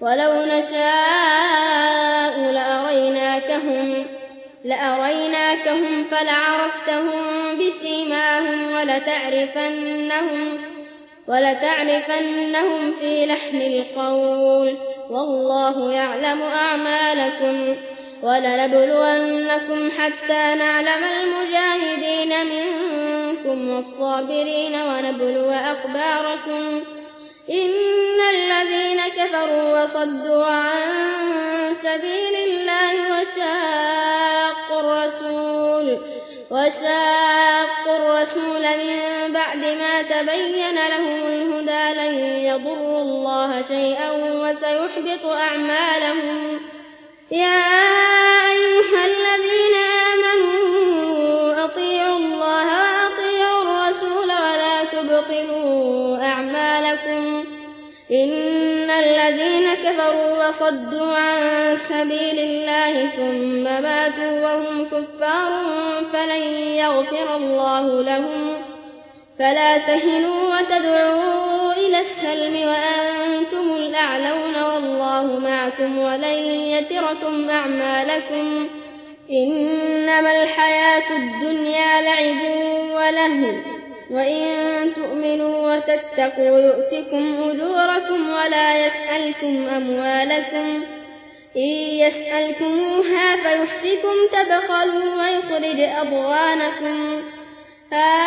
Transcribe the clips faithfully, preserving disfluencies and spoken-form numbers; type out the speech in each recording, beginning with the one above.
ولو نشاء لأريناكهم, لأريناكهم فلعرفتهم بسيماهم ولتعرفنهم, ولتعرفنهم في لحن القول والله يعلم أعمالكم ولنبلونكم حتى نعلم المجاهدين منكم والصابرين ونبلو أخباركم إن الذين كفروا وصدوا عن سبيل الله وشاقوا الرسول, وشاقوا الرسول من بعد ما تبين لهم الهدى لن يضروا الله شيئا وسيحبط أعمالهم. يا أيها الذين آمنوا أطيعوا الله وأطيعوا الرسول ولا تبطلوا أعمالكم إن الذين كفروا وصدوا عن سبيل الله ثم ماتوا وهم كفار فلن يغفر الله لهم. فلا تهنوا وتدعوا إلى السلم وأنتم الأعلون والله معكم ولن يتركم أعمالكم إنما الحياة الدنيا لعب ولهو وإن تؤمنوا وتتقوا يؤتكم أجوركم ولا يسألكم أموالكم إن يسألكموها فيحفكم تبخلوا ويخرج أضغانكم. ها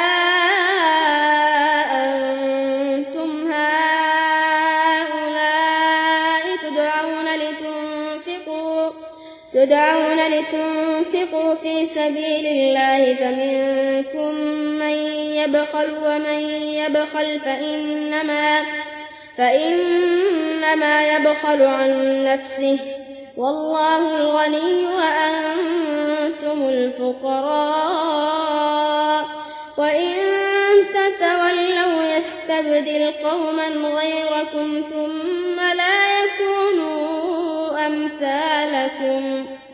أنتم هؤلاء تدعون لتنفقوا, تدعون لتنفقوا في سبيل الله فمنكم من يبخل ومن يبخل فإنما, فإنما يبخل عن نفسه والله الغني وأنتم الفقراء وإن تتولوا يستبدل قوما غيركم ثم لا يكونوا أمثالكم.